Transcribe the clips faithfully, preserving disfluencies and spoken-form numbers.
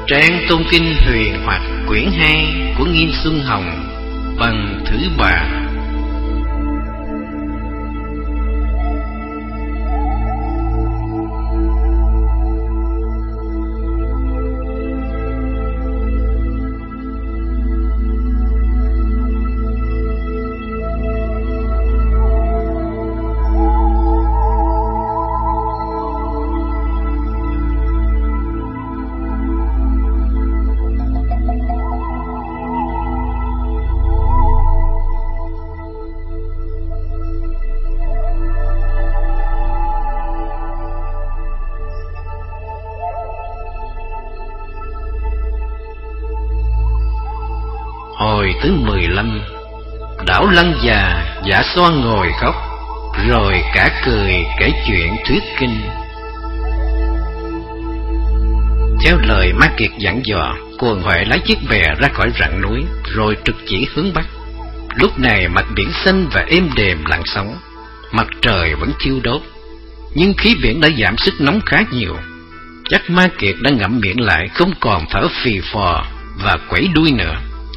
Trang Tôn Kinh Huyền Hoặc quyển hai của Nghiêm Xuân Hồng, phần thứ ba. Hồi thứ mười lăm, Đảo Lăng già giả xoa ngồi khóc, rồi cả cười kể chuyện thuyết kinh. Theo lời Ma Kiệt dặn dò, Cuồng Huệ lái chiếc bè ra khỏi rặng núi, rồi trực chỉ hướng bắc. Lúc này mặt biển xanh và êm đềm lặng sóng, mặt trời vẫn thiêu đốt, nhưng khí biển đã giảm sức nóng khá nhiều. Chắc Ma Kiệt đã ngậm miệng lại, không còn thở phì phò và quẩy đuôi nữa.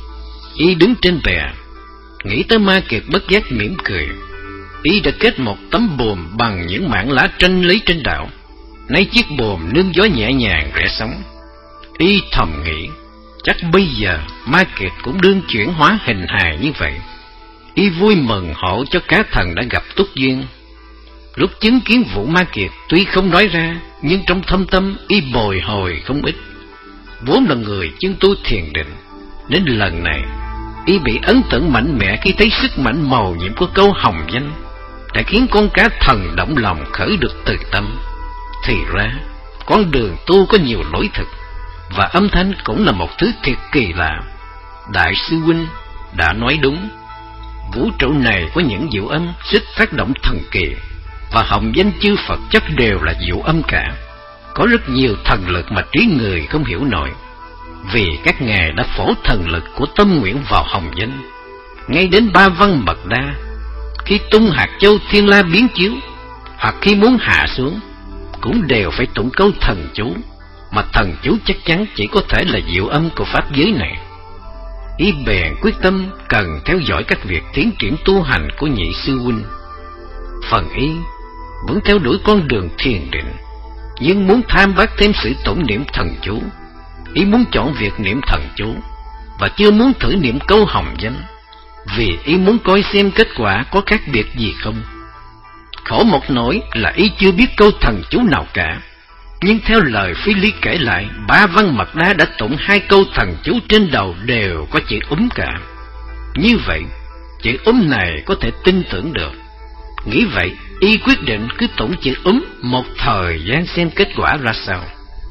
Y đứng trên bè, nghĩ tới Ma Kiệt bất giác mỉm cười. Y đã kết một tấm buồm bằng những mảng lá tranh lấy trên đảo. Nay chiếc buồm nương gió nhẹ nhàng rẽ sóng. Y thầm nghĩ, chắc bây giờ Ma Kiệt cũng đương chuyển hóa hình hài như vậy. Y vui mừng hộ cho cá thần đã gặp túc duyên. Lúc chứng kiến vụ Ma Kiệt, tuy không nói ra, nhưng trong thâm tâm Y bồi hồi không ít. Vốn là người chân tu thiền định, đến lần này Y bị ấn tượng mạnh mẽ khi thấy sức mạnh màu nhiệm của câu hồng danh đã khiến con cá thần động lòng khởi được từ tâm. Thì ra con đường tu có nhiều lối thực, và âm thanh cũng là một thứ thiệt kỳ lạ. Đại sư huynh đã nói đúng. Vũ trụ này có những diệu âm sức phát động thần kỳ, và hồng danh chư Phật chắc đều là diệu âm cả. Có rất nhiều thần lực mà trí người không hiểu nổi, vì các ngài đã phổ thần lực của tâm nguyện vào hồng danh. Ngay đến ba văn mật đa, khi tung hạt châu thiên la biến chiếu, hoặc khi muốn hạ xuống, cũng đều phải tụng câu thần chú, mà thần chú chắc chắn chỉ có thể là diệu âm của pháp giới này. Y bèn quyết tâm cần theo dõi các việc tiến triển tu hành của nhị sư huynh. Phần Y vẫn theo đuổi con đường thiền định, nhưng muốn tham bác thêm sự tụng niệm thần chú. Y muốn chọn việc niệm thần chú, và chưa muốn thử niệm câu hồng danh, vì Y muốn coi xem kết quả có khác biệt gì không. Khổ một nỗi là Y chưa biết câu thần chú nào cả. Nhưng theo lời Phi Ly kể lại, ba văn mật đa đã tụng hai câu thần chú trên đầu đều có chữ úm cả. Như vậy, chữ úm này có thể tin tưởng được. Nghĩ vậy, Y quyết định cứ tụng chữ úm một thời gian xem kết quả ra sao.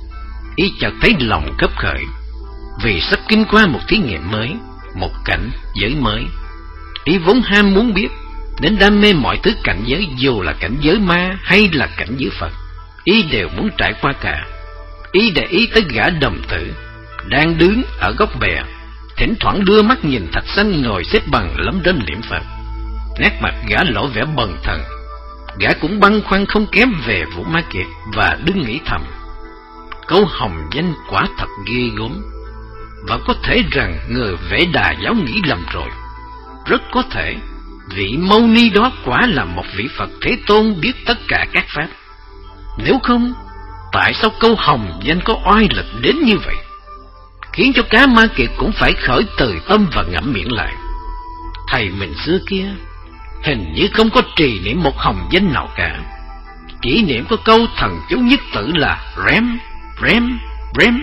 Y chợt thấy lòng khấp khởi, vì sắp kinh qua một thí nghiệm mới, một cảnh giới mới. Y vốn ham muốn biết, đến đam mê mọi thứ cảnh giới, dù là cảnh giới ma hay là cảnh giới Phật, Y đều muốn trải qua cả. Y để ý tới gã đồng tử đang đứng ở góc bè, thỉnh thoảng đưa mắt nhìn Thạch Sanh ngồi xếp bằng lấm đấm niệm Phật. Nét mặt gã lộ vẻ bần thần. Gã cũng băn khoăn không kém về vụ Ma Kiệt, và đứng nghĩ thầm, câu hồng danh quả thật ghê gớm, và có thể rằng người Vệ Đà giáo nghĩ lầm rồi. Rất có thể vị Mâu Ni đó quả là một vị Phật Thế Tôn biết tất cả các pháp. Nếu không, tại sao câu hồng danh có oai lực đến như vậy, khiến cho cá Ma Kiệt cũng phải khởi từ tâm và ngậm miệng lại? Thầy mình xưa kia hình như không có trì niệm một hồng danh nào cả, chỉ niệm có câu thần chú nhất tự là rem rem rem.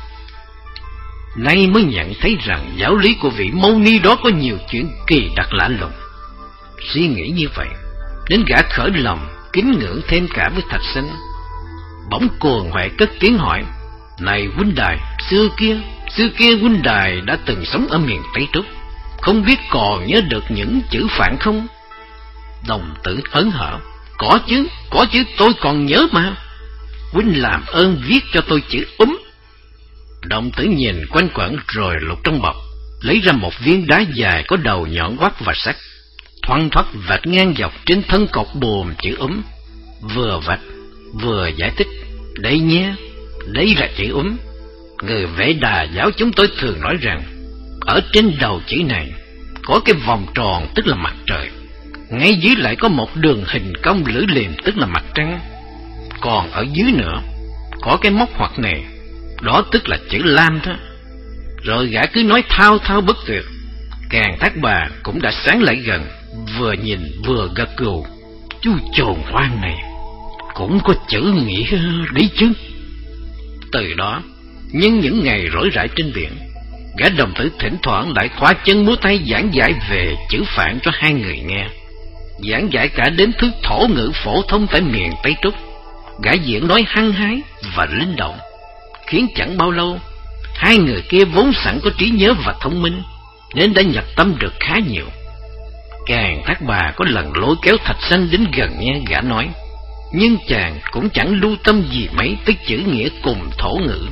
Nay mới nhận thấy rằng giáo lý của vị Mâu Ni đó có nhiều chuyện kỳ đặc lạ lùng. Suy nghĩ như vậy, đến gã khởi lòng kính ngưỡng thêm cả với Thạch Sanh. Bỗng Cuồng Huệ cất tiếng hỏi, này huynh đài, xưa kia xưa kia huynh đài đã từng sống ở miền Tây Trúc, không biết còn nhớ được những chữ Phạn không? Đồng tử hớn hở, có chứ, có chứ, tôi còn nhớ mà. Huynh làm ơn viết cho tôi chữ úm. Đồng tử nhìn quanh quẩn rồi lục trong bọc, lấy ra một viên đá dài có đầu nhọn hoắt và sắc, thoăn thoắt vạch ngang dọc trên thân cột buồm chữ úm. Vừa vạch vừa giải thích, đây nhé, đây là chữ úm. Người Vệ Đà giáo chúng tôi thường nói rằng, ở trên đầu chữ này có cái vòng tròn tức là mặt trời, ngay dưới lại có một đường hình cong lưỡi liềm tức là mặt trăng, còn ở dưới nữa có cái móc ngoặc này, đó tức là chữ Lam đó. Rồi gã cứ nói thao thao bất tuyệt. Càng Thác Bà cũng đã sáng lại gần, vừa nhìn vừa gật gù. Chú chồn hoang này cũng có chữ nghĩa đấy chứ. Từ đó, nhân những ngày rỗi rãi trên biển, gã đồng tử thỉnh thoảng lại khóa chân múa tay giảng giải về chữ Phạn cho hai người nghe, giảng giải cả đến thứ thổ ngữ phổ thông tại miền Tây Trúc. Gã diễn nói hăng hái và linh động, khiến chẳng bao lâu hai người kia vốn sẵn có trí nhớ và thông minh nên đã nhập tâm được khá nhiều. Càng Thác Bà có lần lôi kéo Thạch Sanh đến gần nghe gã nói, nhưng chàng cũng chẳng lưu tâm gì mấy tới chữ nghĩa cùng thổ ngữ.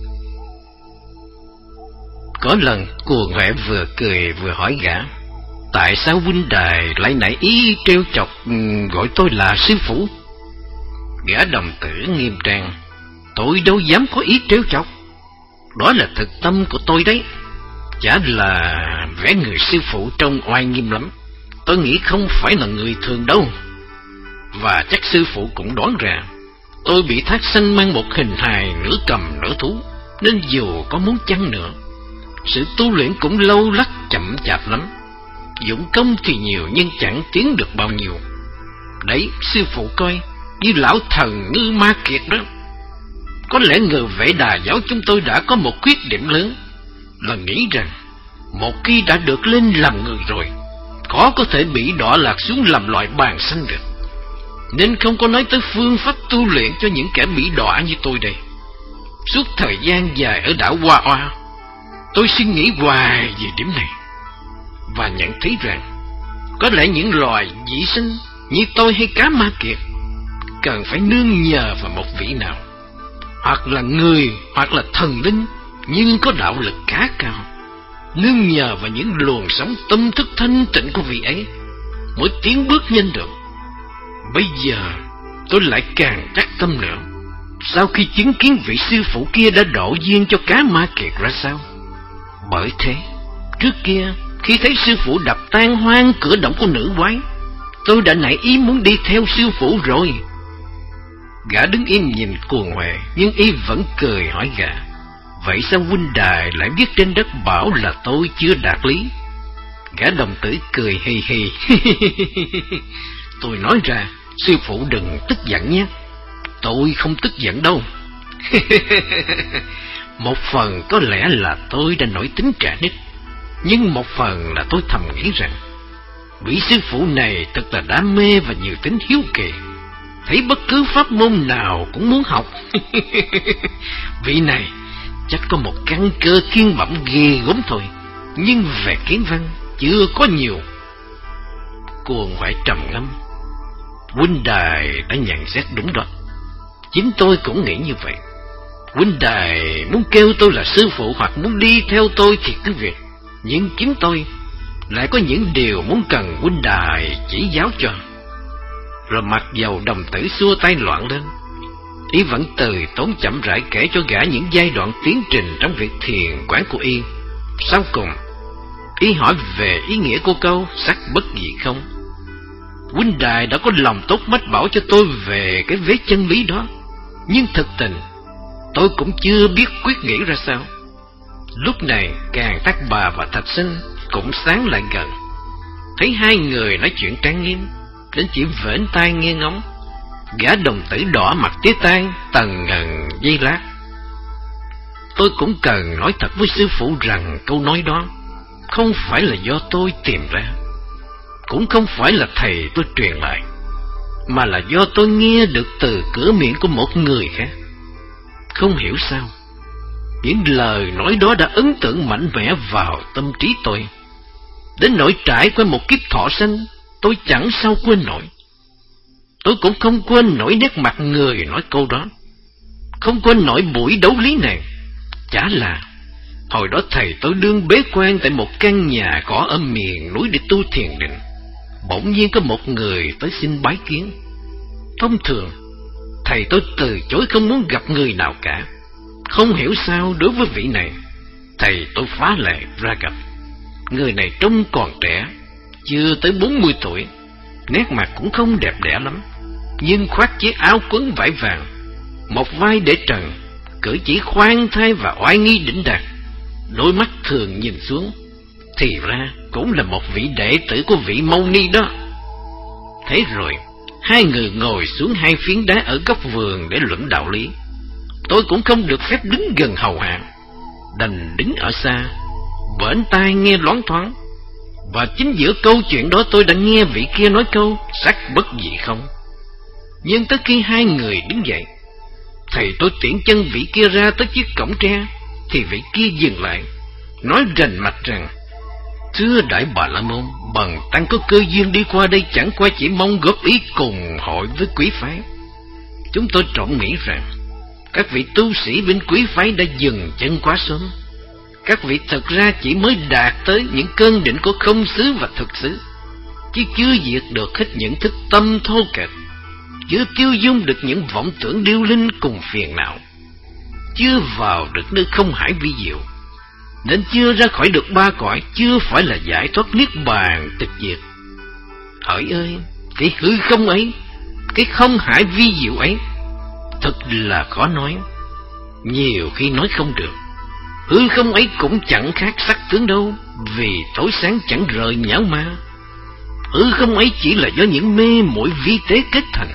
Có lần Cuồng Huệ vừa cười vừa hỏi gã, tại sao huynh đài lại nảy ý trêu chọc gọi tôi là sư phụ? Gã đồng tử nghiêm trang, tôi đâu dám có ý trêu chọc, đó là thực tâm của tôi đấy. Chả là vẻ người sư phụ trông oai nghiêm lắm, tôi nghĩ không phải là người thường đâu. Và chắc sư phụ cũng đoán ra tôi bị Thác Sanh mang một hình hài nửa cầm nửa thú, nên dù có muốn chăng nữa, sự tu luyện cũng lâu lắc chậm chạp lắm, dụng công thì nhiều nhưng chẳng tiến được bao nhiêu. Đấy, sư phụ coi như lão thần Ngư Ma Kiệt đó. Có lẽ người Vệ Đà giáo chúng tôi đã có một khuyết điểm lớn, là nghĩ rằng một khi đã được lên làm người rồi, khó có thể bị đọa lạc xuống làm loại bàn sanh được, nên không có nói tới phương pháp tu luyện cho những kẻ bị đọa như tôi đây. Suốt thời gian dài ở đảo Hoa Oa, tôi suy nghĩ hoài về điểm này, và nhận thấy rằng có lẽ những loài dị sinh như tôi hay cá Ma Kiệt cần phải nương nhờ vào một vị nào, hoặc là người hoặc là thần linh nhưng có đạo lực khá cao, nương nhờ vào những luồng sống tâm thức thanh tịnh của vị ấy mới tiến bước nhanh được. Bây giờ tôi lại càng chắc tâm nữa, sau khi chứng kiến vị sư phụ kia đã độ duyên cho cá Ma Kiệt ra sao. Bởi thế, trước kia khi thấy sư phụ đập tan hoang cửa động của nữ quái, tôi đã nảy ý muốn đi theo sư phụ rồi. Gã đứng im nhìn Cuồng Huệ, nhưng y vẫn cười hỏi gã, vậy sao huynh đài lại biết trên đất bảo là tôi chưa đạt lý? Gã đồng tử cười hì hì. Tôi nói ra, sư phụ đừng tức giận nhé. Tôi không tức giận đâu. Một phần có lẽ là tôi đã nổi tính trẻ nít, nhưng một phần là tôi thầm nghĩ rằng vị sư phụ này thật là đam mê và nhiều tính hiếu kỳ, thấy bất cứ pháp môn nào cũng muốn học. Vị này chắc có một căn cơ thiên bẩm ghê gớm thôi, nhưng về kiến văn chưa có nhiều. Cuồng Huệ trầm ngâm. Huynh đài đã nhận xét đúng đó, chính tôi cũng nghĩ như vậy. Huynh đài muốn kêu tôi là sư phụ hoặc muốn đi theo tôi thì cứ việc, nhưng chính tôi lại có những điều muốn cần huynh đài chỉ giáo cho. Rồi mặc dầu đồng tử xua tay loạn lên, y vẫn từ tốn chậm rãi kể cho gã những giai đoạn tiến trình trong việc thiền quán của y. Sau cùng, y hỏi về ý nghĩa của câu sắc bất dị không. Huynh đài đã có lòng tốt mách bảo cho tôi về cái vế chân lý đó, nhưng thực tình tôi cũng chưa biết quyết nghĩ ra sao. Lúc này Càng Thác Bà và Thạch Sinh cũng sáng lại gần, thấy hai người nói chuyện trang nghiêm đến chỉ vểnh tai nghe ngóng. Gã đồng tử đỏ mặt tía tai tần ngần giây lát. Tôi cũng cần nói thật với sư phụ rằng câu nói đó không phải là do tôi tìm ra, cũng không phải là thầy tôi truyền lại, mà là do tôi nghe được từ cửa miệng của một người khác. Không hiểu sao, những lời nói đó đã ấn tượng mạnh mẽ vào tâm trí tôi, đến nỗi trải qua một kiếp thọ sanh tôi chẳng sao quên nổi. Tôi cũng không quên nổi nét mặt người nói câu đó, không quên nổi buổi đấu lý này. Chả là hồi đó thầy tôi đương bế quan tại một căn nhà cỏ ở miền núi để tu thiền định, bỗng nhiên có một người tới xin bái kiến. Thông thường thầy tôi từ chối không muốn gặp người nào cả, Không hiểu sao đối với vị này, thầy tôi phá lệ ra gặp. Người này trông còn trẻ, chưa tới bốn mươi tuổi, nét mặt cũng không đẹp đẽ lắm, nhưng khoác chiếc áo quấn vải vàng, một vai để trần, cử chỉ khoan thai và oai nghi đỉnh đạt. Đôi mắt thường nhìn xuống, thì ra cũng là một vị đệ tử của vị Mâu Ni đó. Thế rồi, hai người ngồi xuống hai phiến đá ở góc vườn để luận đạo lý. Tôi cũng không được phép đứng gần hầu hạ, đành đứng ở xa, bển tai nghe loáng thoáng. Và chính giữa câu chuyện đó tôi đã nghe vị kia nói câu sắc bất dị không. Nhưng tới khi hai người đứng dậy, thầy tôi tiễn chân vị kia ra tới chiếc cổng tre, thì vị kia dừng lại, nói rành mạch rằng: Thưa Đại Bà La Môn, bần tăng có cơ duyên đi qua đây chẳng qua chỉ mong góp ý cùng hội với quý phái. Chúng tôi trộm nghĩ rằng các vị tu sĩ bên quý phái đã dừng chân quá sớm. Các vị thật ra chỉ mới đạt tới những cơn đỉnh của không xứ và thực xứ, chứ chưa diệt được hết những thức tâm thô kệch, chưa tiêu dung được những vọng tưởng điêu linh cùng phiền não, chưa vào được nơi không hải vi diệu, nên chưa ra khỏi được ba cõi, chưa phải là giải thoát niết bàn tịch diệt. Hỡi ơi, cái hư không ấy, cái không hải vi diệu ấy, thật là khó nói. Nhiều khi nói không được. Hư không ấy cũng chẳng khác sắc tướng đâu, vì tối sáng chẳng rời nhão ma. Hư không ấy chỉ là do những mê muội vi tế kết thành,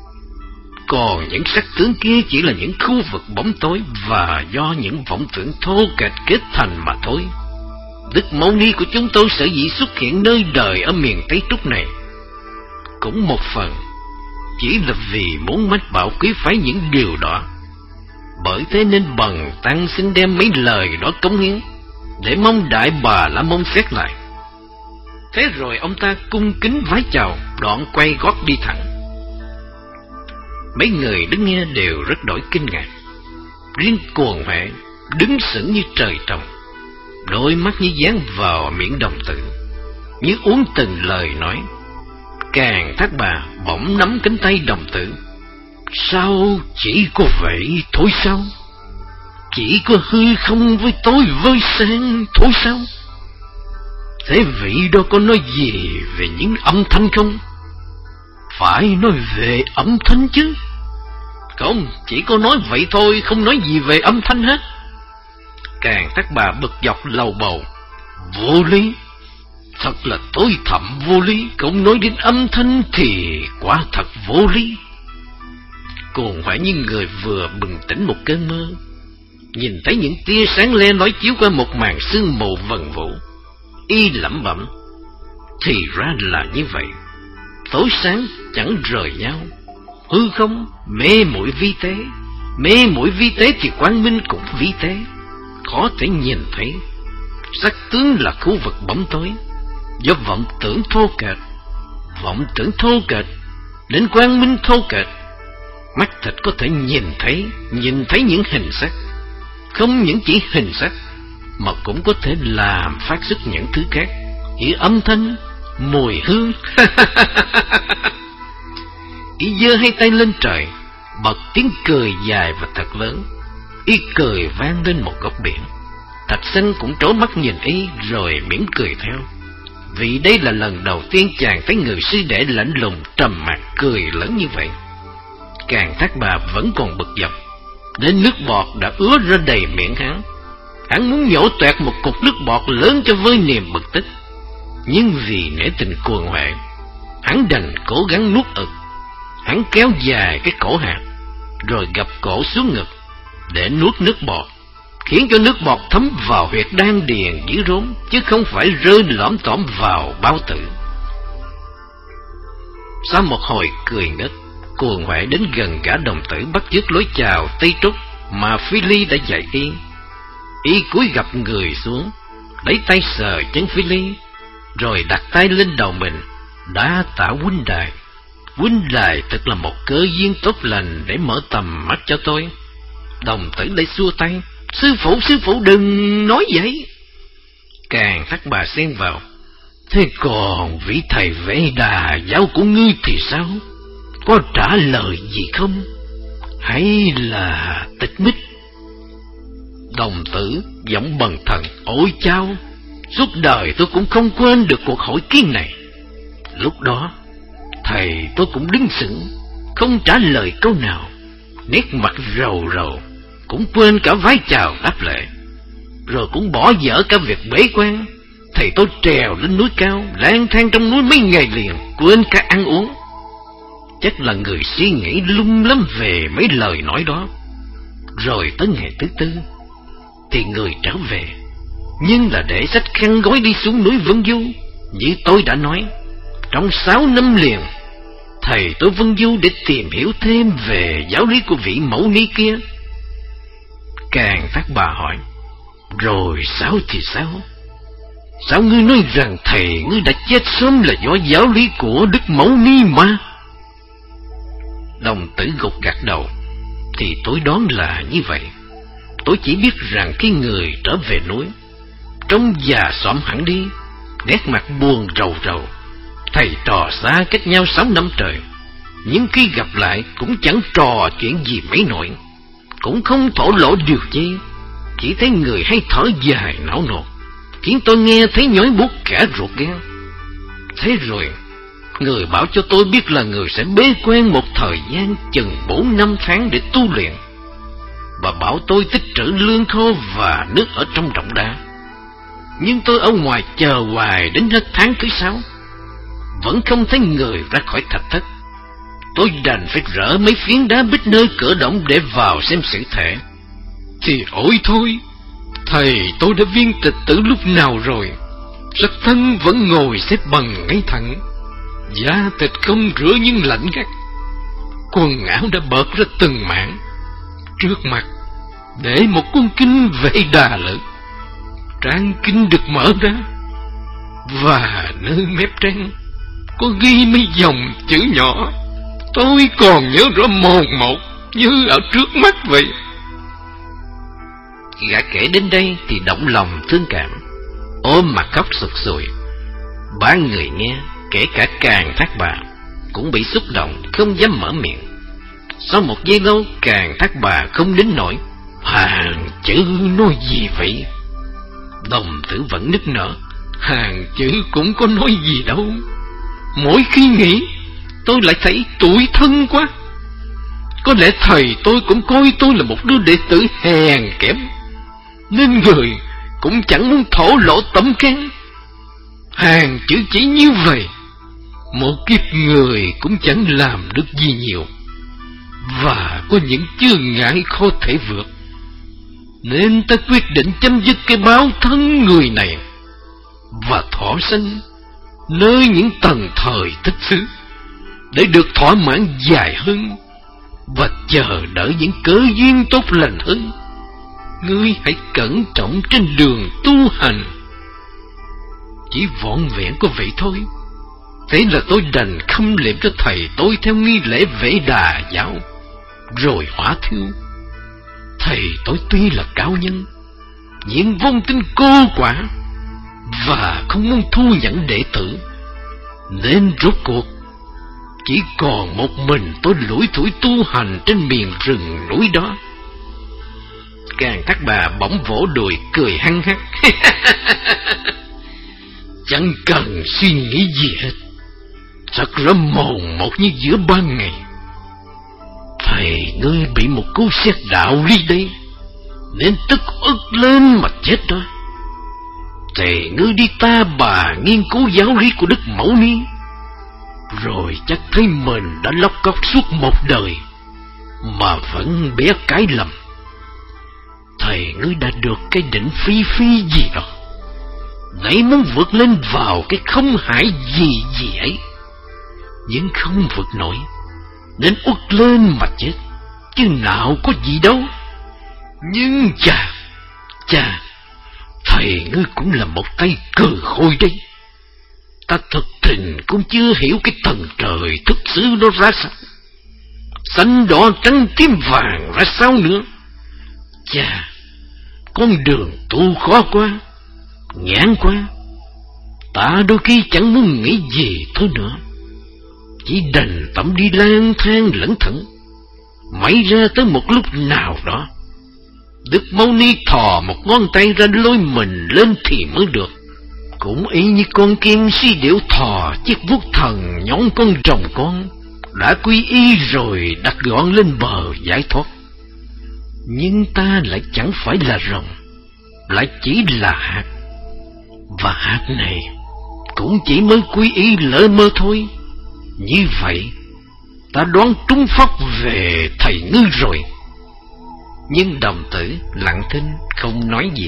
còn những sắc tướng kia chỉ là những khu vực bóng tối và do những vọng tưởng thô kệch kết thành mà thôi. Đức Mâu Ni của chúng tôi sở dĩ xuất hiện nơi đời ở miền Tây Trúc này, cũng một phần chỉ là vì muốn mách bảo quý phái những điều đó. Bởi thế nên bần tăng xin đem mấy lời đó cống hiến, để mong Đại Bà La Môn xét lại. Thế rồi ông ta cung kính vái chào, đoạn quay gót đi thẳng. Mấy người đứng nghe đều rất đổi kinh ngạc. Riêng Cuồng Huệ đứng sững như trời trồng, đôi mắt như dán vào miệng đồng tử, như uống từng lời nói. Càng Thác Bà bỗng nắm cánh tay đồng tử. Sao chỉ có vậy thôi sao? Chỉ có hư không với tối với sáng thôi sao? Thế vị đó có nói gì về những âm thanh không? Phải nói về âm thanh chứ. Không, chỉ có nói vậy thôi, không nói gì về âm thanh hết. Càng Thác Bà bực dọc lầu bầu. Vô lý, thật là tối thẳm vô lý. Không nói đến âm thanh thì quả thật vô lý. Cuồng Huệ như người vừa bừng tỉnh một cơn mơ, nhìn thấy những tia sáng le lói chiếu qua một màn sương mù vần vũ. Y lẩm bẩm: thì ra là như vậy. Tối sáng chẳng rời nhau, hư không mê muội vi tế, mê muội vi tế thì quang minh cũng vi tế, khó thể nhìn thấy. Sắc tướng là khu vực bóng tối, do vọng tưởng thô kệch, vọng tưởng thô kệch đến quang minh thô kệch. Mắt thịt có thể nhìn thấy, nhìn thấy những hình sắc, không những chỉ hình sắc, mà cũng có thể làm phát xuất những thứ khác, như âm thanh, mùi hương. Y giơ hai tay lên trời, bật tiếng cười dài và thật lớn. Y cười vang lên một góc biển. Thạch Sanh cũng trố mắt nhìn Y rồi mỉm cười theo, vì đây là lần đầu tiên chàng thấy người sư đệ lạnh lùng trầm mặc cười lớn như vậy. Càng Thác Bà vẫn còn bực dọc, đến nước bọt đã ứa ra đầy miệng hắn. Hắn muốn nhổ toẹt một cục nước bọt lớn cho vơi niềm bực tức, nhưng vì nể tình Cuồng Huệ, hắn đành cố gắng nuốt ực. Hắn kéo dài cái cổ hạt, rồi gập cổ xuống ngực để nuốt nước bọt, khiến cho nước bọt thấm vào huyệt đan điền dưới rốn, chứ không phải rơi lõm tõm vào bao tử. Sau một hồi cười ngất, Cuồng Huệ đến gần gã đồng tử bắt chước lối chào Tây Trúc mà Phi Ly đã dạy Y. Y cúi gập người xuống, lấy tay sờ chân Phi Ly, rồi đặt tay lên đầu mình, đa tạ huynh đài. Huynh đài thật là một cơ duyên tốt lành để mở tầm mắt cho tôi. Đồng tử lấy xua tay: Sư phụ, sư phụ đừng nói vậy. Càng Thác Bà xen vào: Thế còn vị thầy Vệ Đà giáo của ngươi thì sao? Có trả lời gì không? Hay là tịch mích? Đồng Tử giọng bần thần: Ôi chao, suốt đời tôi cũng không quên được cuộc hội kiến này. Lúc đó thầy tôi cũng đứng sững, không trả lời câu nào, nét mặt rầu rầu, cũng quên cả vái chào đáp lễ, rồi cũng bỏ dở cả việc bế quan. Thầy tôi trèo lên núi cao, lang thang trong núi mấy ngày liền, quên cả ăn uống. Chắc là người suy nghĩ lung lắm về mấy lời nói đó. Rồi tới ngày thứ tư thì người trở về, nhưng là để xách khăn gói đi xuống núi Vân Du. Như tôi đã nói, trong sáu năm liền, thầy tôi Vân Du để tìm hiểu thêm về giáo lý của vị mẫu ni kia. Càng Thác Bà hỏi: Rồi sao thì sao? Sao ngươi nói rằng thầy ngươi đã chết sớm là do giáo lý của Đức Mẫu Ni mà? Đồng Tử gục gật đầu: Thì tôi đoán là như vậy. Tôi chỉ biết rằng khi người trở về núi, trông già xõm hẳn đi, nét mặt buồn rầu rầu. Thầy trò xa cách nhau sáu năm trời, nhưng khi gặp lại cũng chẳng trò chuyện gì mấy nổi, cũng không thổ lộ điều chi, chỉ thấy người hay thở dài não nột, khiến tôi nghe thấy nhói buốt cả ruột gan. Thế rồi người bảo cho tôi biết là người sẽ bế quan một thời gian chừng bốn năm tháng để tu luyện, và bảo tôi tích trữ lương khô và nước ở trong động đá. Nhưng tôi ở ngoài chờ hoài đến hết tháng thứ sáu, vẫn không thấy người ra khỏi thạch thất. Tôi đành phải rỡ mấy phiến đá bích nơi cửa động để vào xem sự thể. Thì ôi thôi, thầy tôi đã viên tịch tử lúc nào rồi? Sắc thân vẫn ngồi xếp bằng ngay thẳng, da thịt không rửa nhưng lạnh ngắt, quần áo đã bợt ra từng mảng. Trước mặt để một cuốn kinh Vệ Đà lớn, trang kinh được mở ra, và nơi mép trang có ghi mấy dòng chữ nhỏ tôi còn nhớ rõ mồn một như ở trước mắt vậy. Gã kể đến đây thì động lòng thương cảm, ôm mặt khóc sụt sùi. Ba người nghe, kể cả Càng Thác Bà, cũng bị xúc động, không dám mở miệng. Sau một giây lâu, Càng Thác Bà không nín nổi: Hàng chữ nói gì vậy? Đồng Tử vẫn nức nở: Hàng chữ cũng có nói gì đâu. Mỗi khi nghĩ, tôi lại thấy tủi thân quá. Có lẽ thầy tôi cũng coi tôi là một đứa đệ tử hèn kém, nên người cũng chẳng muốn thổ lộ tâm can. Hàng chữ chỉ như vậy, một kiếp người cũng chẳng làm được gì nhiều, và có những chướng ngại khó thể vượt, nên ta quyết định chấm dứt cái báo thân người này và thọ sinh nơi những tầng thời thích xứ, để được thỏa mãn dài hơn và chờ đợi những cớ duyên tốt lành hơn. Ngươi hãy cẩn trọng trên đường tu hành. Chỉ vỏn vẹn có vậy thôi. Thế là tôi đành khâm liệm cho thầy tôi theo nghi lễ Vệ Đà giáo, rồi hỏa thiêu. Thầy tôi tuy là cao nhân, nhưng vong tin cô quả và không muốn thu nhận đệ tử, nên rốt cuộc chỉ còn một mình tôi lủi thủi tu hành trên miền rừng núi đó. Càng Thác Bà bỗng vỗ đùi cười hăng hắc: Chẳng cần suy nghĩ gì hết, thật ra mồn một như giữa ban ngày. Thầy ngươi bị một cú sét đạo lý đây, nên tức ức lên mà chết đó. Thầy ngươi đi Ta Bà nghiên cứu giáo lý của Đức Mẫu Ni, rồi chắc thấy mình đã lóc cóc suốt một đời mà vẫn bé cái lầm. Thầy ngươi đã được cái định phi phi gì đó, nãy muốn vượt lên vào cái không hại gì gì ấy, nhưng không vượt nổi, nên uất lên mà chết, chứ nào có gì đâu. Nhưng chà, chà, thầy ngươi cũng là một tay cờ khôi đấy. Ta thật tình cũng chưa hiểu cái tầng trời thức xứ nó ra sao, xanh đỏ trắng tím vàng ra sao nữa. Chà, con đường tu khó quá, nhãn quá. Ta đôi khi chẳng muốn nghĩ gì thôi nữa, chỉ đành tẩm đi lang thang lẩn thẩn, may ra tới một lúc nào đó Đức Mâu Ni thò một ngón tay ra lôi mình lên thì mới được. Cũng y như con kim si điểu thò chiếc vuốt thần nhón con rồng con, đã quy y rồi đặt gọn lên bờ giải thoát. Nhưng ta lại chẳng phải là rồng, lại chỉ là hạt. Và hạt này cũng chỉ mới quy y lỡ mơ thôi. Như vậy ta đoán trúng phóc về thầy ngư rồi. Nhưng đồng tử lặng thinh không nói gì.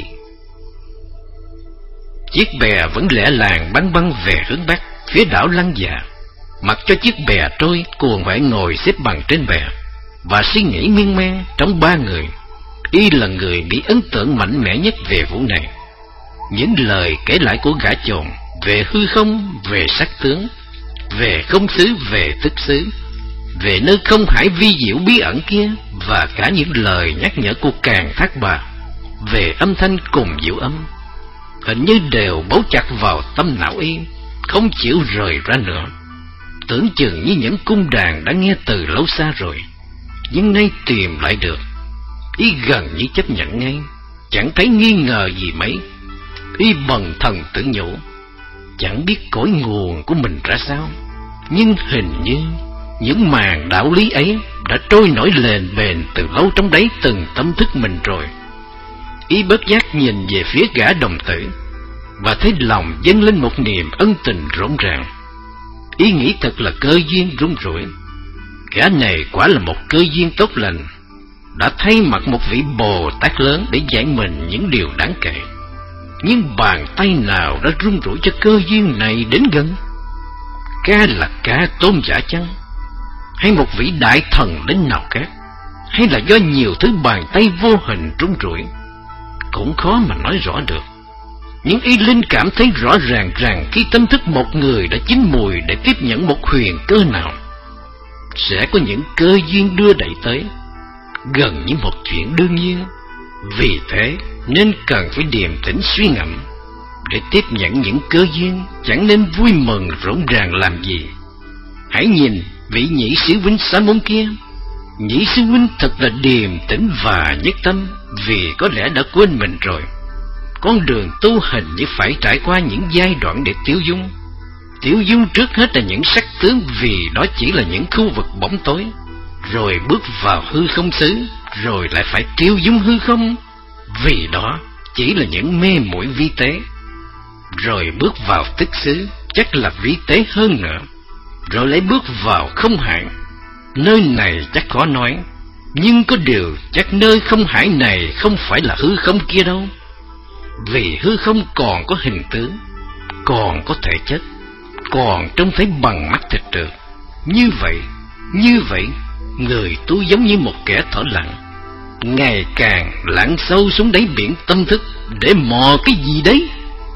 Chiếc bè vẫn lẻ làng bắn băng về hướng bắc, phía đảo Lăng Già. Mặc cho chiếc bè trôi, Cuồng Huệ ngồi xếp bằng trên bè và suy nghĩ miên man. Trong ba người, y là người bị ấn tượng mạnh mẽ nhất về vụ này. Những lời kể lại của gã chồn về hư không, về sắc tướng, về không xứ, về tức xứ, về nơi không hải vi diệu bí ẩn kia, và cả những lời nhắc nhở của Càn Thác Bà về âm thanh cùng diệu âm, hình như đều bấu chặt vào tâm não y, không chịu rời ra nữa. Tưởng chừng như những cung đàn đã nghe từ lâu xa rồi, nhưng nay tìm lại được. Y gần như chấp nhận ngay, chẳng thấy nghi ngờ gì mấy. Y bần thần tự nhủ, chẳng biết cõi nguồn của mình ra sao, nhưng hình như những màn đạo lý ấy đã trôi nổi lềnh bềnh từ lâu trong đáy từng tâm thức mình rồi. Y bất giác nhìn về phía gã đồng tử, và thấy lòng dâng lên một niềm ân tình rộn ràng. Y nghĩ thật là cơ duyên rung rủi. Gã này quả là một cơ duyên tốt lành, đã thay mặt một vị Bồ Tát lớn để dạy mình những điều đáng kể. Nhưng bàn tay nào đã rung rủi cho cơ duyên này đến gần? Ca là ca tôn giả chăng? Hay một vị đại thần đến nào khác? Hay là do nhiều thứ bàn tay vô hình rung rủi? Cũng khó mà nói rõ được. Nhưng Y linh cảm thấy rõ ràng rằng khi tâm thức một người đã chín mùi để tiếp nhận một huyền cơ nào, sẽ có những cơ duyên đưa đẩy tới, gần như một chuyện đương nhiên. Vì thế nên cần phải điềm tĩnh suy ngẫm để tiếp nhận những cơ duyên, chẳng nên vui mừng rộn ràng làm gì. Hãy nhìn vị nhĩ sư huynh Sa môn kia. Nhĩ sư huynh thật là điềm tĩnh và nhất tâm, vì có lẽ đã quên mình rồi. Con đường tu hành như phải trải qua những giai đoạn để tiêu dung. Tiêu dung trước hết là những sắc tướng, vì đó chỉ là những khu vực bóng tối. Rồi bước vào hư không xứ, rồi lại phải tiêu dung hư không, vì đó chỉ là những mê muội vi tế. Rồi bước vào tức xứ, chắc là vi tế hơn nữa. Rồi lại bước vào không hải. Nơi này chắc khó nói, nhưng có điều chắc nơi không hải này không phải là hư không kia đâu. Vì hư không còn có hình tướng, còn có thể chất, còn trông thấy bằng mắt thịt được. Như vậy, như vậy, người tu giống như một kẻ thở lặng, ngày càng lặn sâu xuống đáy biển tâm thức để mò cái gì đấy.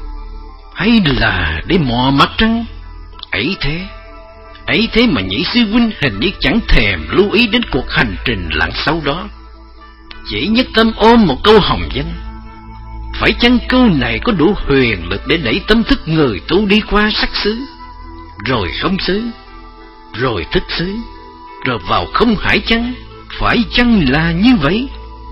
Hay là để mò mặt trăng? Ấy thế, ấy thế mà nhĩ sư huynh hình như chẳng thèm lưu ý đến cuộc hành trình lặn sâu đó, chỉ nhất tâm ôm một câu hồng danh. Phải chăng câu này có đủ huyền lực để đẩy tâm thức người tu đi qua sắc xứ, rồi không xứ, rồi thức xứ, rồi vào không hải chăng? Phải chăng là như vậy?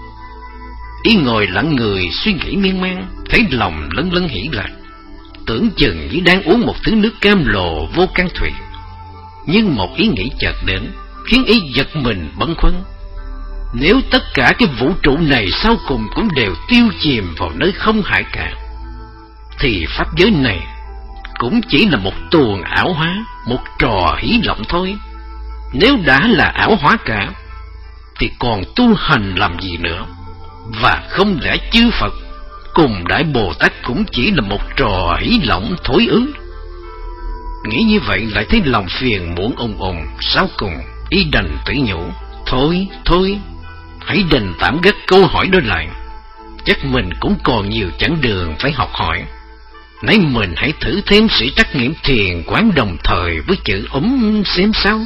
Y ngồi lặng người suy nghĩ miên man, thấy lòng lân lân hỉ lạc, tưởng chừng như đang uống một thứ nước cam lồ vô căn thủy. Nhưng một ý nghĩ chợt đến, khiến Y giật mình băn khoăn. Nếu tất cả cái vũ trụ này sau cùng cũng đều tiêu chìm vào nơi không hải cả, thì pháp giới này cũng chỉ là một tuồng ảo hóa, một trò hí lộng thôi. Nếu đã là ảo hóa cả, thì còn tu hành làm gì nữa? Và không lẽ chư Phật cùng Đại Bồ Tát cũng chỉ là một trò hí lộng thối ư? Nghĩ như vậy lại thấy lòng phiền muộn ùng ùng. Sau cùng Y đành tự nhủ, Thôi, thôi, hãy đành tạm gác câu hỏi đó lại. Chắc mình cũng còn nhiều chặng đường phải học hỏi. Nãy mình hãy thử thêm sự trắc nghiệm thiền quán đồng thời với chữ ấm xem sao.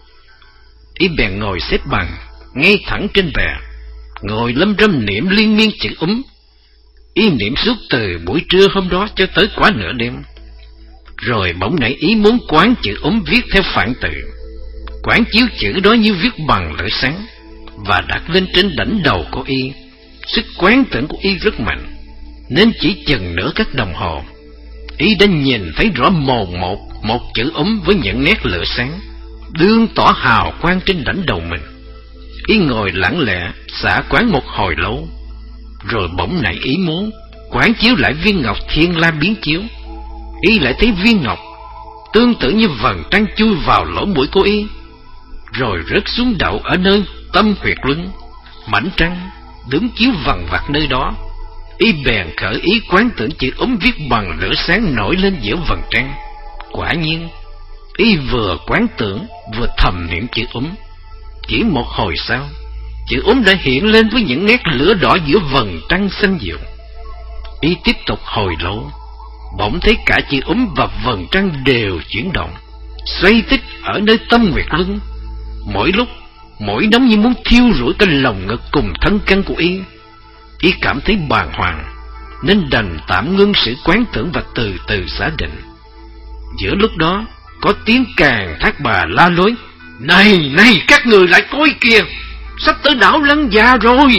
Y bèn ngồi xếp bằng, ngay thẳng trên bè, ngồi lâm râm niệm liên miên chữ ấm. Y niệm suốt từ buổi trưa hôm đó cho tới quá nửa đêm. Rồi bỗng nảy ý muốn quán chữ ấm viết theo phạn tự, quán chiếu chữ đó như viết bằng lưỡi sáng, và đặt lên trên đỉnh đầu của Y. sức quán tưởng của y rất mạnh, nên chỉ chừng nửa các đồng hồ, y đã nhìn thấy rõ mồn một một chữ úm với những nét lửa sáng, đương tỏ hào quang trên đỉnh đầu mình. Y ngồi lặng lẽ xả quán một hồi lâu, rồi bỗng nảy ý muốn quán chiếu lại viên ngọc thiên la biến chiếu. Y lại thấy viên ngọc tương tự như vầng trăng chui vào lỗ mũi của y, rồi rớt xuống đậu ở nơi tâm huyệt luân. Mảnh trăng đứng chiếu vằn vặt nơi đó. Y bèn khởi ý quán tưởng chữ úm viết bằng lửa sáng nổi lên giữa vầng trăng. Quả nhiên, y vừa quán tưởng vừa thầm niệm chữ úm. Chỉ một hồi sau, chữ úm đã hiện lên với những nét lửa đỏ giữa vầng trăng xanh dịu. Y tiếp tục hồi lâu, bỗng thấy cả chữ úm và vầng trăng đều chuyển động, xoay tích ở nơi tâm nguyệt luân. Mỗi lúc, mỗi nóng như muốn thiêu rụi cái lòng ngực cùng thân căn của y. Y cảm thấy bàng hoàng, nên đành tạm ngưng sự quán tưởng và từ từ xả định. Giữa lúc đó, có tiếng Càn Thác Bà la lối: "Này, này, các người lại coi kìa, sắp tới đảo Lăng Già rồi."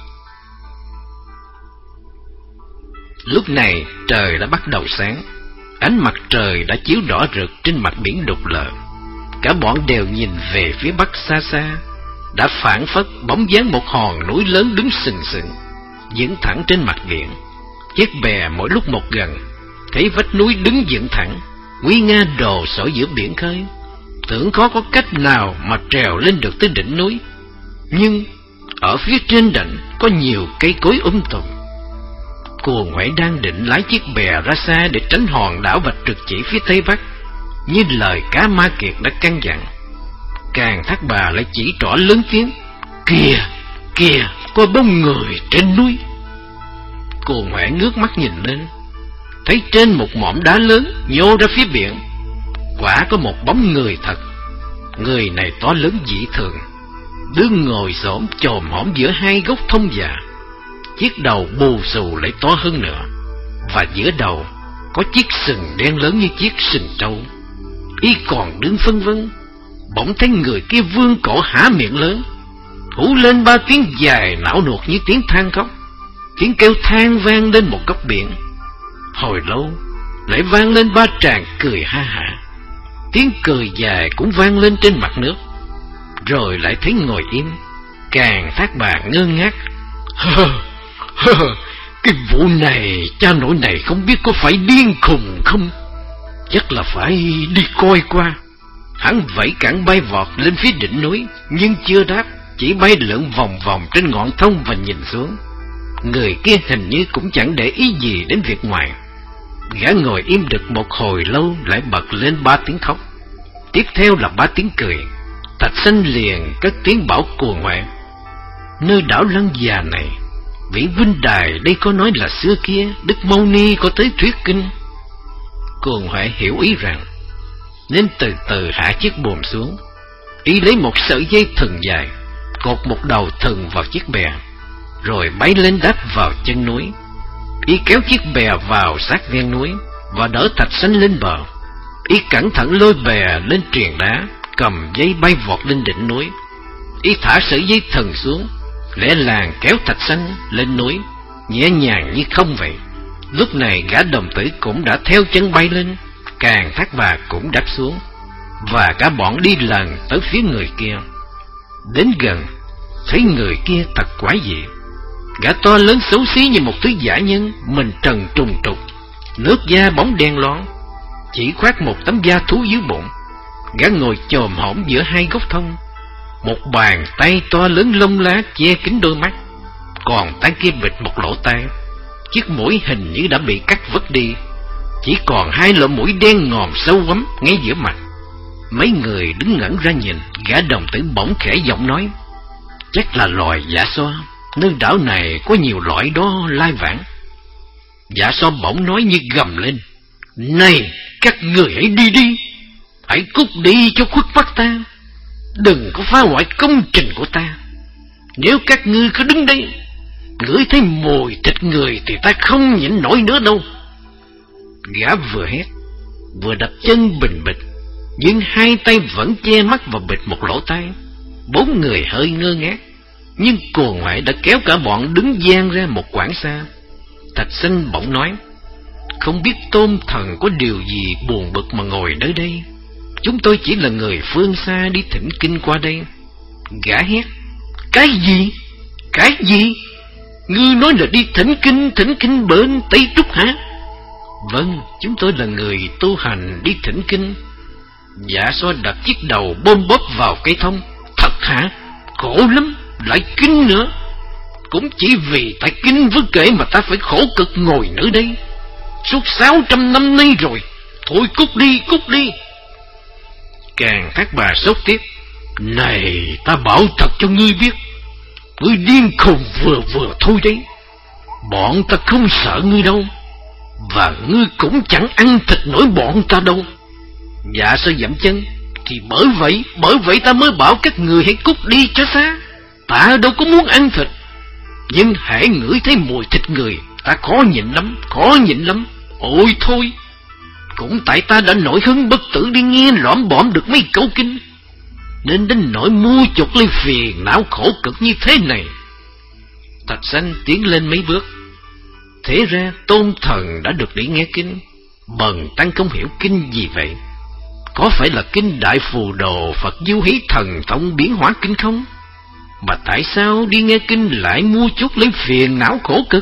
Lúc này trời đã bắt đầu sáng, ánh mặt trời đã chiếu đỏ rực trên mặt biển đục lờ. Cả bọn đều nhìn về phía bắc xa xa, đã phảng phất bóng dáng một hòn núi lớn đứng sừng sững, dựng thẳng trên mặt biển. Chiếc bè mỗi lúc một gần, thấy vách núi đứng dựng thẳng, nguy nga đồ sộ giữa biển khơi. Tưởng khó có cách nào mà trèo lên được tới đỉnh núi, nhưng ở phía trên đỉnh có nhiều cây cối um tùm. Cuồng Huệ đang định lái chiếc bè ra xa để tránh hòn đảo Bạch Trực Chỉ phía tây bắc, như lời Cá Ma Kiệt đã căn dặn. Càn Thác Bà lại chỉ trỏ lớn tiếng: "Kìa, kìa, có bóng người trên núi." Cuồng Huệ ngước mắt nhìn lên, thấy trên một mỏm đá lớn nhô ra phía biển, quả có một bóng người thật. Người này to lớn dị thường, đứng ngồi xổm chồm hổm giữa hai gốc thông già. Chiếc đầu bù xù lại to hơn nữa, và giữa đầu có chiếc sừng đen lớn như chiếc sừng trâu. Y còn đứng phân vân, bỗng thấy người kia vươn cổ há miệng lớn, hú lên ba tiếng dài não nuột như tiếng than khóc. Tiếng kêu than vang lên một góc biển. Hồi lâu lại vang lên ba tràng cười ha hả. Tiếng cười dài cũng vang lên trên mặt nước. Rồi lại thấy ngồi im, Càn Thác Bà ngơ ngác: "Hơ, hơ, cái vụ này cha nội này không biết có phải điên khùng không? Chắc là phải đi coi qua." Hắn vẫy cẳng bay vọt lên phía đỉnh núi, nhưng chưa đáp, chỉ bay lượn vòng vòng trên ngọn thông và nhìn xuống. Người kia hình như cũng chẳng để ý gì đến việc ngoài. Gã ngồi im được một hồi lâu, lại bật lên ba tiếng khóc, tiếp theo là ba tiếng cười. Thạch Sanh liền cất tiếng bảo Cuồng Huệ: "Nơi đảo Lăng Già này, vị huynh đài đây có nói là xưa kia Đức Mâu Ni có tới thuyết kinh." Cuồng Huệ hiểu ý rằng, nên từ từ hạ chiếc buồm xuống. Y lấy một sợi dây thừng dài, cột một đầu thừng vào chiếc bè, rồi bay lên đáp vào chân núi. Y kéo chiếc bè vào sát ven núi và đỡ Thạch Sanh lên bờ. Y cẩn thận lôi bè lên triền đá, cầm dây bay vọt lên đỉnh núi. Y thả sợi dây thừng xuống, lẽ làng kéo Thạch Sanh lên núi, nhẹ nhàng như không vậy. Lúc này gã đồng tử cũng đã theo chân bay lên, Càn Thác Bà cũng đáp xuống, và cả bọn đi lần tới phía người kia. Đến gần, thấy người kia thật quái dị. Gã to lớn xấu xí như một thứ giả nhân, mình trần trùng trục, nước da bóng đen lón, chỉ khoác một tấm da thú dưới bụng. Gã ngồi chồm hổm giữa hai gốc thông, một bàn tay to lớn lông lá che kín đôi mắt, còn tay kia bịt một lỗ tai. Chiếc mũi hình như đã bị cắt vứt đi, chỉ còn hai lỗ mũi đen ngòm sâu quắm ngay giữa mặt. Mấy người đứng ngẩn ra nhìn. Gã đồng tử bỗng khẽ giọng nói: "Chắc là loài dạ xoa, nơi đảo này có nhiều loại đó lai vãng." Dạ xoa bỗng nói như gầm lên: "Này, các người hãy đi đi, hãy cút đi cho khuất mắt ta, đừng có phá hoại công trình của ta. Nếu các ngươi cứ đứng đây ngửi thấy mùi thịt người thì ta không nhịn nổi nữa đâu." Gã vừa hét vừa đập chân bình bịch, nhưng hai tay vẫn che mắt và bịt một lỗ tai. Bốn người hơi ngơ ngác. Nhưng Cuồng Huệ đã kéo cả bọn đứng dang ra một quãng xa. Thạch Sanh bỗng nói: không biết Tôn Thần có điều gì buồn bực mà ngồi nơi đây. Chúng tôi chỉ là người phương xa đi thỉnh kinh qua đây. Gã hét: cái gì? Cái gì? Ngươi nói là đi thỉnh kinh, thỉnh kinh bên Tây Trúc hả? Vâng, chúng tôi là người tu hành đi thỉnh kinh. Dạ Xoa đặt chiếc đầu bôm bóp vào cây thông. Thật hả? Khổ lắm, lại kinh nữa. Cũng chỉ vì tại kinh với kệ mà ta phải khổ cực ngồi nơi đây suốt sáu trăm năm nay rồi. Thôi cút đi, cút đi. Càng Thác Bà sốt tiếp: này, ta bảo thật cho ngươi biết, ngươi điên khùng vừa vừa thôi đấy. Bọn ta không sợ ngươi đâu, và ngươi cũng chẳng ăn thịt nổi bọn ta đâu. Dạ Xoa dậm chân: thì bởi vậy, bởi vậy ta mới bảo các người hãy cút đi cho xa. Ta đâu có muốn ăn thịt, nhưng hễ ngửi thấy mùi thịt người, ta khó nhịn lắm, khó nhịn lắm. Ôi thôi, cũng tại ta đã nổi hứng bất tử đi nghe lõm bõm được mấy câu kinh, nên đến nỗi mua chuộc lấy phiền não khổ cực như thế này. Thạch Sanh tiến lên mấy bước. Thế ra Tôn Thần đã được đi nghe kinh. Bần tăng không hiểu kinh gì vậy? Có phải là kinh Đại Phù Đồ Phật Du Hí Thần Thông Biến Hóa Kinh không? Mà tại sao đi nghe kinh lại mua chút lấy phiền não khổ cực?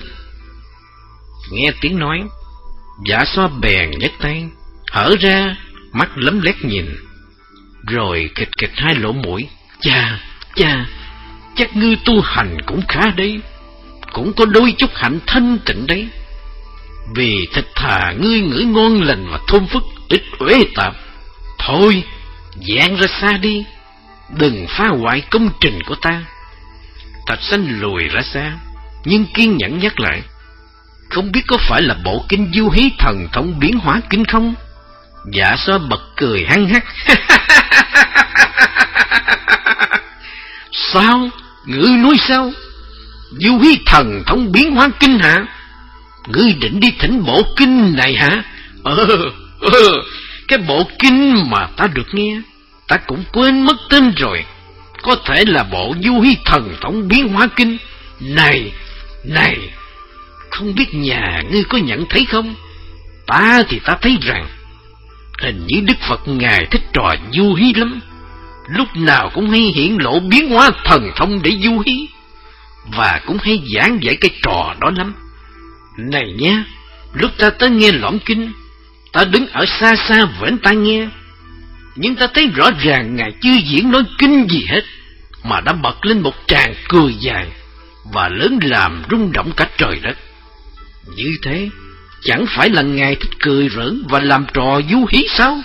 Nghe tiếng nói, Dạ Xoa bèn nhấc tay, hở ra, mắt lấm lét nhìn, rồi khịch khịch hai lỗ mũi: Chà, chà, chắc ngươi tu hành cũng khá đấy, cũng có đôi chút hạnh thanh tịnh đấy. Vì thịt thà ngươi ngửi ngon lành và thơm phức, ít uế tạp. Thôi, dạn ra xa đi, đừng phá hoại công trình của ta. Thạch Sanh lùi ra xa, nhưng kiên nhẫn nhắc lại: không biết có phải là bộ kinh Du Hí Thần Thông Biến Hóa Kinh không? Dạ Xoa bật cười hăng hắc: sao? Ngươi nói sao? Du Hí Thần Thông Biến Hóa Kinh hả? Ngươi định đi thỉnh bộ kinh này hả? Ờ, ờ, cái bộ kinh mà ta được nghe, ta cũng quên mất tên rồi. Có thể là bộ Du Hí Thần Thông Biến Hóa Kinh. Này, này, không biết nhà ngươi có nhận thấy không? Ta thì ta thấy rằng hình như Đức Phật Ngài thích trò du hí lắm, lúc nào cũng hay hiện lộ biến hóa thần thông để du hí, và cũng hay giảng dạy cái trò đó lắm. Này nha, lúc ta tới nghe lõm kinh, ta đứng ở xa xa vẫn tai nghe, nhưng ta thấy rõ ràng Ngài chưa diễn nói kinh gì hết, mà đã bật lên một tràng cười dài và lớn làm rung động cả trời đất. Như thế chẳng phải là Ngài thích cười rỡn và làm trò du hí sao?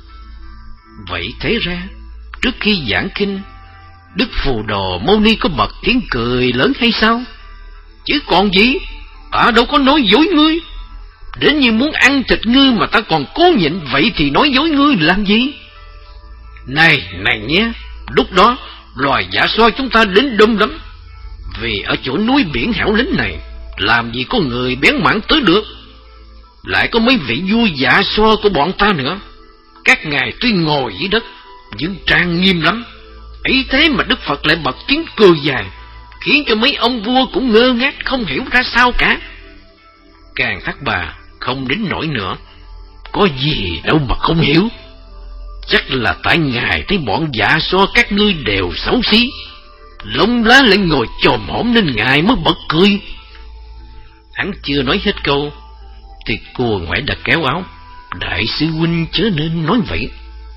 Vậy thế ra trước khi giảng kinh, Đức Phù Đồ Mâu Ni có bật tiếng cười lớn hay sao? Chứ còn gì, ta đâu có nói dối ngươi. Đến như muốn ăn thịt ngươi mà ta còn cố nhịn, vậy thì nói dối ngươi làm gì? Này, này nhé, lúc đó loài Dạ Xoa chúng ta đến đông lắm, vì ở chỗ núi biển hẻo lánh này làm gì có người bén mảng tới được. Lại có mấy vị vua Dạ Xoa của bọn ta nữa. Các ngài tuy ngồi dưới đất nhưng trang nghiêm lắm. Ấy thế mà Đức Phật lại bật tiếng cười dài, khiến cho mấy ông vua cũng ngơ ngác không hiểu ra sao cả. Càng Thác Bà không đến nổi nữa. Có gì đâu mà không hiểu. Chắc là tại ngài thấy bọn Dạ Xoa các ngươi đều xấu xí, lông lá lại ngồi chồm hổm, nên ngài mới bật cười. Hắn chưa nói hết câu thì Cuồng Huệ đã kéo áo: Đại sư huynh chớ nên nói vậy.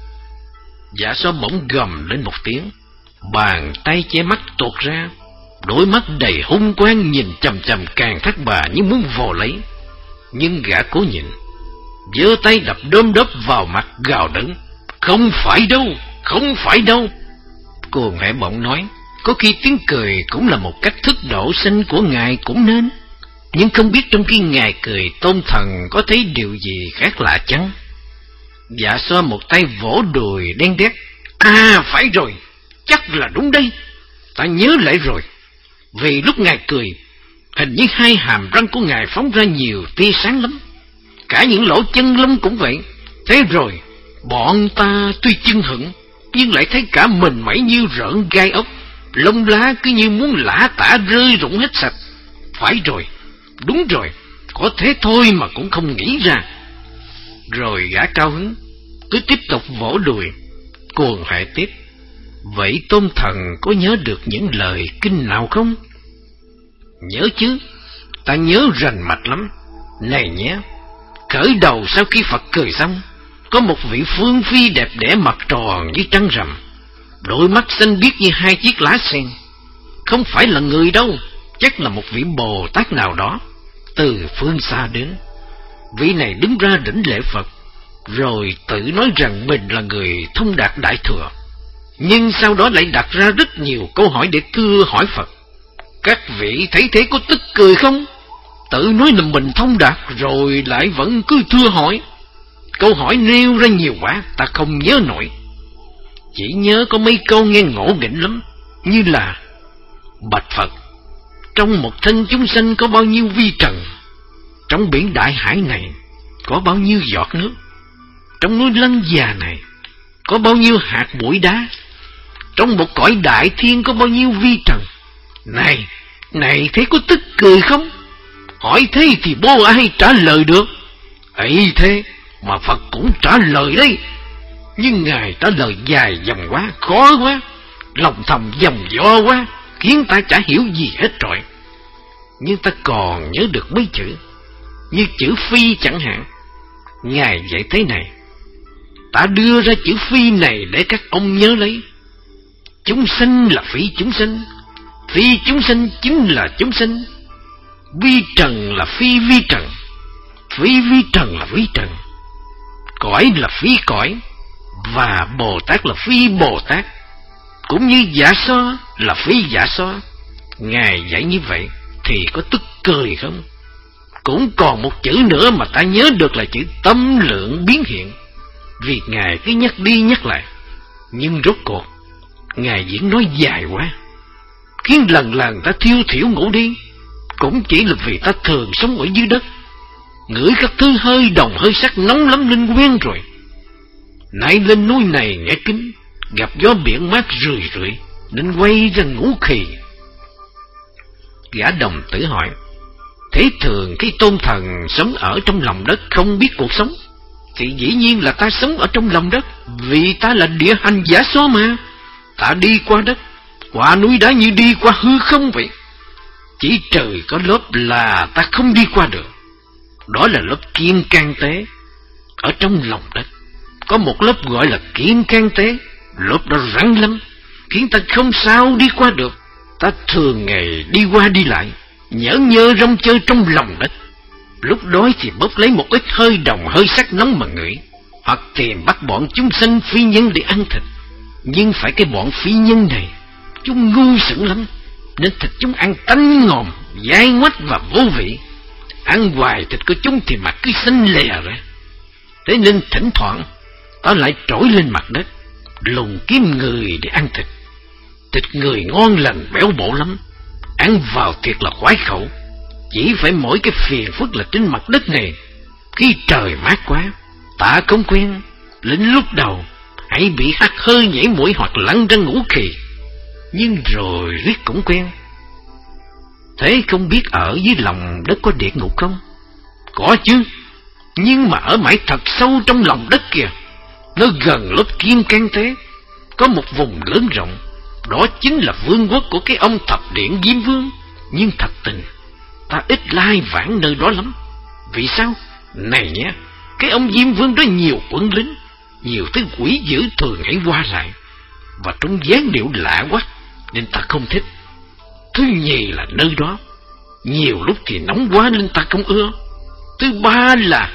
Dạ Xoa bỗng gầm lên một tiếng, bàn tay che mắt tuột ra, đôi mắt đầy hung quang nhìn chằm chằm Càng Thác Bà như muốn vồ lấy. Nhưng gã cố nhịn, giơ tay đập đôm đốp vào mặt gào đớn: Không phải đâu, không phải đâu. Cuồng Huệ bỗng nói: Có khi tiếng cười cũng là một cách thức độ sinh của ngài cũng nên. Nhưng không biết trong khi ngài cười, Tôn Thần có thấy điều gì khác lạ chăng? Dạ Xoa một tay vỗ đùi đen đét: À phải rồi, chắc là đúng đây. Ta nhớ lại rồi. Vì lúc ngài cười, hình như hai hàm răng của ngài phóng ra nhiều tia sáng lắm. Cả những lỗ chân lông cũng vậy. Thế rồi, bọn ta tuy chưng hửng, nhưng lại thấy cả mình mẩy như rợn gai ốc, lông lá cứ như muốn lả tả rơi rụng hết sạch. Phải rồi, đúng rồi, có thế thôi mà cũng không nghĩ ra. Rồi gã cao hứng cứ tiếp tục vỗ đùi, cuồng hoại tiếp. Vậy Tôn Thần có nhớ được những lời kinh nào không? Nhớ chứ, ta nhớ rành mạch lắm. Này nhé, khởi đầu sau khi Phật cười xong, có một vị phương phi đẹp đẽ mặt tròn như trăng rằm, đôi mắt xanh biếc như hai chiếc lá sen. Không phải là người đâu, chắc là một vị Bồ Tát nào đó từ phương xa đến. Vị này đứng ra đảnh lễ Phật, rồi tự nói rằng mình là người thông đạt đại thừa, nhưng sau đó lại đặt ra rất nhiều câu hỏi để thưa hỏi Phật. Các vị thấy thế có tức cười không? Tự nói là mình thông đạt rồi lại vẫn cứ thưa hỏi. Câu hỏi nêu ra nhiều quá, ta không nhớ nổi. Chỉ nhớ có mấy câu nghe ngộ nghĩnh lắm, như là: bạch Phật, trong một thân chúng sanh có bao nhiêu vi trần? Trong biển đại hải này có bao nhiêu giọt nước? Trong núi Lăng Già này có bao nhiêu hạt bụi đá? Trong một cõi đại thiên có bao nhiêu vi trần? Này, này thế có tức cười không? Hỏi thế thì bố ai trả lời được? Ấy thế mà Phật cũng trả lời đấy. Nhưng Ngài trả lời dài dòng quá, khó quá, lòng thầm dòng dò quá, khiến ta chả hiểu gì hết rồi. Nhưng ta còn nhớ được mấy chữ, như chữ phi chẳng hạn. Ngài dạy thế này: ta đưa ra chữ phi này để các ông nhớ lấy. Chúng sanh là phi chúng sanh, phi chúng sanh chính là chúng sanh. Vi trần là phi vi trần, phi vi trần là vi trần. Cõi là phi cõi, và Bồ Tát là phi Bồ Tát, cũng như dạ so là phi dạ so. Ngài dạy như vậy thì có tức cười không? Cũng còn một chữ nữa mà ta nhớ được là chữ tâm lượng biến hiện, vì Ngài cứ nhắc đi nhắc lại. Nhưng rốt cuộc Ngài diễn nói dài quá, khiến lần lần ta thiêu thiểu ngủ đi. Cũng chỉ là vì ta thường sống ở dưới đất, ngửi các thứ hơi đồng hơi sắc nóng lắm nên quen rồi. Nay lên núi này nghe kinh, gặp gió biển mát rười rượi nên quay ra ngủ khì. Gã đồng tử hỏi: thế thường khi Tôn Thần sống ở trong lòng đất không biết cuộc sống, thì dĩ nhiên là ta sống ở trong lòng đất, vì ta là địa hành giả số mà. Ta đi qua đất, qua núi đá như đi qua hư không vậy. Chỉ trời có lớp là ta không đi qua được, đó là lớp kim can tế. Ở trong lòng đất có một lớp gọi là kim can tế, lớp đó rắn lắm, khiến ta không sao đi qua được. Ta thường ngày đi qua đi lại, nhỡ nhơ rong chơi trong lòng đất. Lúc đói thì bốc lấy một ít hơi đồng hơi sắc nóng mà ngửi, hoặc tìm bắt bọn chúng sanh phi nhân để ăn thịt. Nhưng phải cái bọn phi nhân này, chúng ngu xuẩn lắm, nên thịt chúng ăn tanh ngòm, dai ngoắt và vô vị. Ăn hoài thịt của chúng thì mặt cứ xanh lè ra. Thế nên thỉnh thoảng ta lại trỗi lên mặt đất, lùng kiếm người để ăn thịt. Thịt người ngon lành béo bổ lắm, ăn vào thiệt là khoái khẩu. Chỉ phải mỗi cái phiền phức là trên mặt đất này, khi trời mát quá, ta không quen, đến lúc đầu hãy bị hắt hơi nhảy mũi hoặc lăn ra ngủ khì, nhưng rồi riết cũng quen. Thế không biết ở dưới lòng đất có địa ngục không? Có chứ, nhưng mà ở mãi thật sâu trong lòng đất kìa, nó gần lớp kim can tế, có một vùng lớn rộng, đó chính là vương quốc của cái ông thập điện Diêm Vương. Nhưng thật tình ta ít lai vãng nơi đó lắm. Vì sao? Này nhé, cái ông Diêm Vương đó nhiều quân lính, nhiều thứ quỷ dữ thường hay qua lại, và trong dáng điệu lạ quá nên ta không thích. Thứ nhì là nơi đó nhiều lúc thì nóng quá nên ta không ưa. Thứ ba là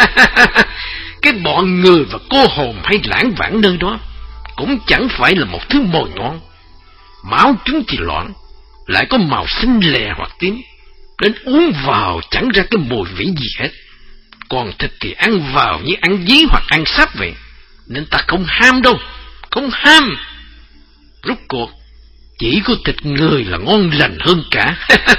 cái bọn người và cô hồn hay lãng vãng nơi đó cũng chẳng phải là một thứ mồi ngon. Máu trứng thì loãng, lại có màu xanh lè hoặc tím, nên uống vào chẳng ra cái mùi vị gì hết. Còn thịt thì ăn vào như ăn dí hoặc ăn sáp vậy, nên ta không ham đâu, không ham. Rốt cuộc chỉ có thịt người là ngon lành hơn cả.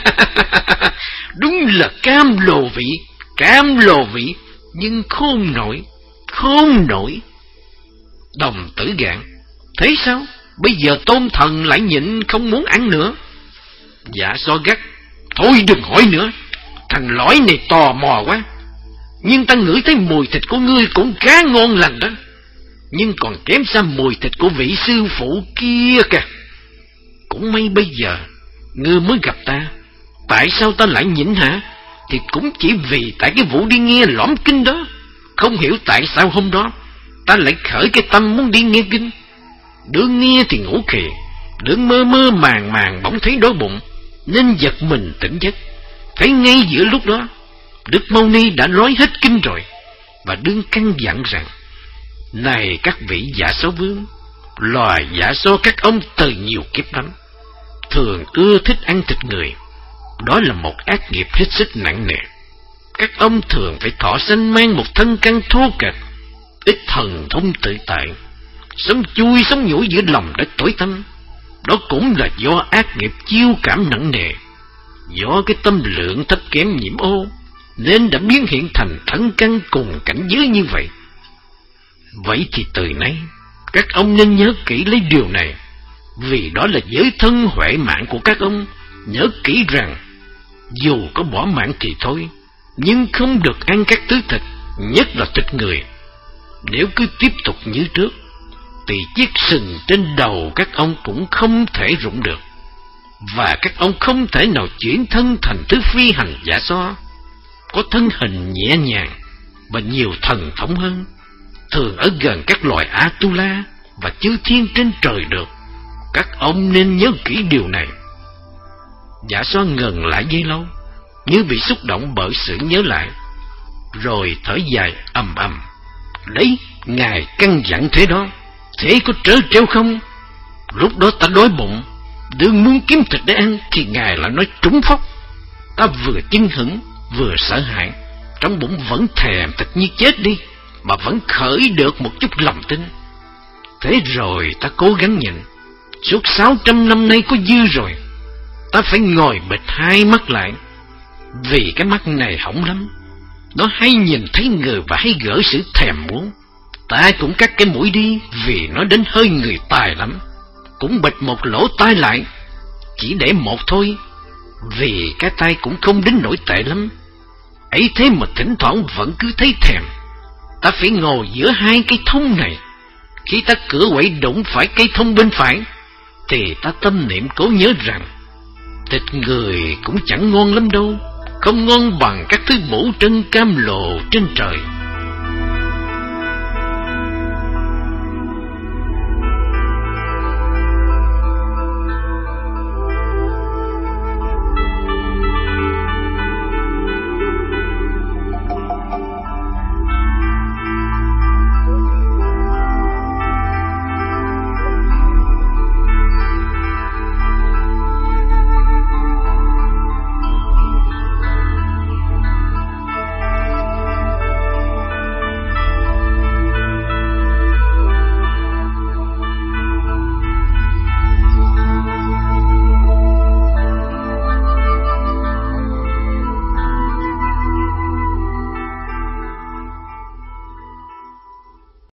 Đúng là cam lồ vị, cam lồ vị, nhưng khôn nổi, khôn nổi. Đồng tử gạn: thế sao? Bây giờ Tôn Thần lại nhịn không muốn ăn nữa. Dạ So gắt: Thôi đừng hỏi nữa, thằng lõi này tò mò quá. Nhưng ta ngửi thấy mùi thịt của ngươi cũng khá ngon lành đó, nhưng còn kém xa mùi thịt của vị sư phụ kia kìa. Cũng may bây giờ ngươi mới gặp ta. Tại sao ta lại nhịn hả? Thì cũng chỉ vì tại cái vụ đi nghe lõm kinh đó. Không hiểu tại sao hôm đó ta lại khởi cái tâm muốn đi nghe kinh. Đứa nghe thì ngủ khì, đứa mơ mơ màng màng bỗng thấy đói bụng, nên giật mình tỉnh giấc. Thấy ngay giữa lúc đó Đức Mâu Ni đã nói hết kinh rồi, và đương căn dặn rằng: Này các vị Dạ So Vương, loài Dạ So các ông từ nhiều kiếp lắm thường ưa thích ăn thịt người. Đó là một ác nghiệp hết sức nặng nề. Các ông thường phải thọ sanh mang một thân căn thô kệch, ít thần thông tự tại, sống chui sống nhủi giữa lòng đất tối tăm. Đó cũng là do ác nghiệp chiêu cảm nặng nề, do cái tâm lượng thấp kém nhiễm ô, nên đã biến hiện thành thân căn cùng cảnh giới như vậy. Vậy thì từ nay các ông nên nhớ kỹ lấy điều này, vì đó là giới thân huệ mạng của các ông. Nhớ kỹ rằng dù có bỏ mạng thì thôi, nhưng không được ăn các thứ thịt, nhất là thịt người. Nếu cứ tiếp tục như trước thì chiếc sừng trên đầu các ông cũng không thể rụng được, và các ông không thể nào chuyển thân thành thứ phi hành Dạ So, có thân hình nhẹ nhàng và nhiều thần thống hơn, thường ở gần các loài Atula và chư thiên trên trời được. Các ông nên nhớ kỹ điều này. Dạ So ngừng lại giây lâu, như bị xúc động bởi sự nhớ lại, rồi thở dài ầm ầm: Đấy, ngài căn dặn thế đó, thế có trớ trêu không? Lúc đó ta đói bụng, đương muốn kiếm thịt để ăn, thì ngài lại nói trúng phóc. Ta vừa chưng hửng vừa sợ hãi, trong bụng vẫn thèm thịt như chết đi, mà vẫn khởi được một chút lòng tin. Thế rồi ta cố gắng nhịn. Suốt sáu trăm năm nay có dư rồi, ta phải ngồi bịt hai mắt lại, vì cái mắt này hỏng lắm. Nó hay nhìn thấy người và hay gỡ sự thèm muốn. Ta cũng cắt cái mũi đi, vì nó đến hơi người tài lắm. Cũng bịt một lỗ tai lại, chỉ để một thôi, vì cái tai cũng không đến nổi tệ lắm. Ấy thế mà thỉnh thoảng vẫn cứ thấy thèm. Ta phải ngồi giữa hai cây thông này. Khi ta cửa quậy đụng phải cây thông bên phải, thì ta tâm niệm cố nhớ rằng thịt người cũng chẳng ngon lắm đâu, không ngon bằng các thứ bổ trân cam lồ trên trời.